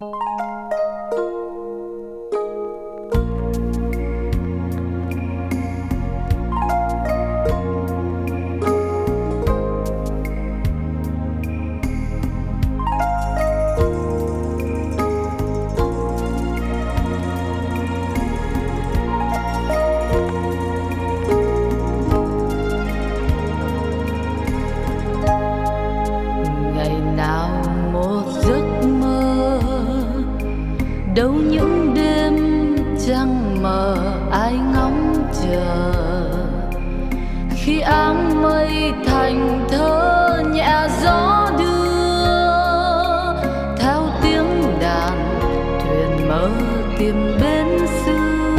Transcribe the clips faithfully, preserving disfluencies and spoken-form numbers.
đâu những đêm trăng mờ ai ngóng chờ, khi áng mây thành thơ nhẹ gió đưa, theo tiếng đàn thuyền mơ tìm bến xưa.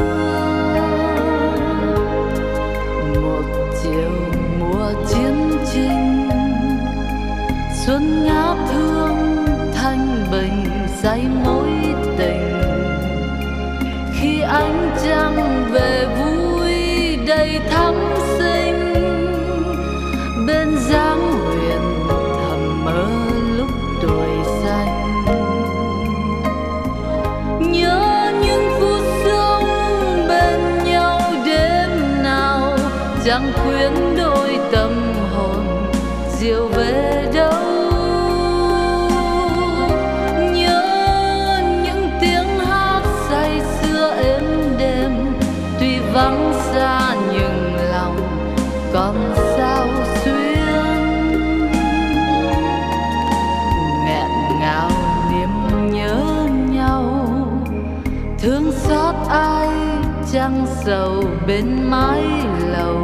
Một chiều mùa chiến tranh, xuân ngát hương thanh bình say mối tình, khi ánh trăng về vui đầy thắm xinh, bên dáng huyền thầm mơ lúc tuổi xanh. Nhớ những phút sống bên nhau đêm nào, chẳng quyến đôi tâm hồn diều về đâu. Vắng xa nhưng lòng còn sao xuyên, nghẹn ngào niềm nhớ nhau, thương xót ai chẳng sầu bên mái lầu,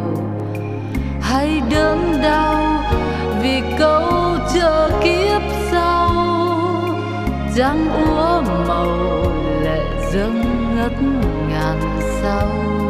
hay đớn đau vì câu chờ kiếp sau, chẳng úa màu lệ dâng ngất ngàn sau.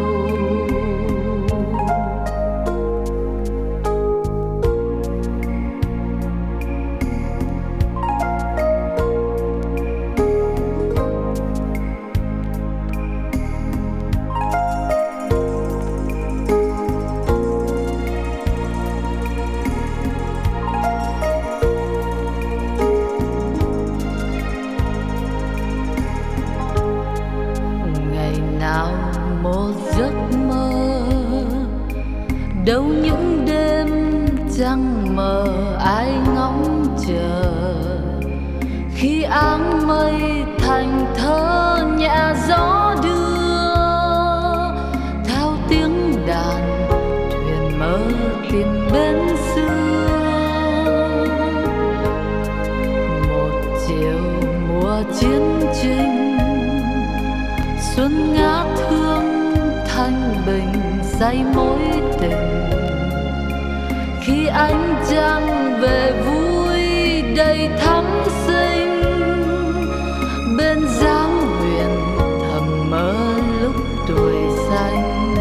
Một giấc mơ, đâu những đêm trăng mờ ai ngóng chờ, khi áng mây thành thơ nhẹ gió đưa, theo tiếng đàn thuyền mơ tìm bến xưa. Một chiều mùa chiến tranh, xuân ngát hương thanh bình say mối tình, khi ánh trăng về vui đầy thắm xinh, bên dáng huyền thầm mơ lúc tuổi xanh.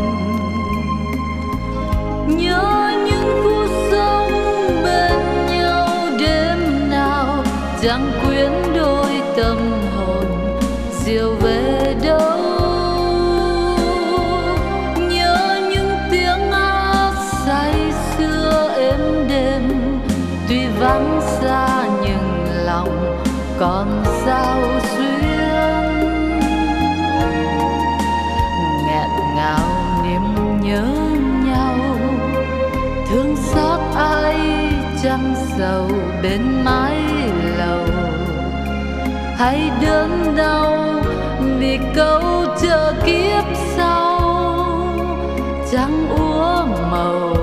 Nhớ những phút sống bên nhau đêm nào, chẳng quyến đôi tâm hồn diều về đâu. Tuy vắng xa nhưng lòng còn sao xuyên, nghẹn ngào niềm nhớ nhau, thương xót ai chẳng sầu bên mái lầu, hay đớn đau vì câu chờ kiếp sau, chẳng úa màu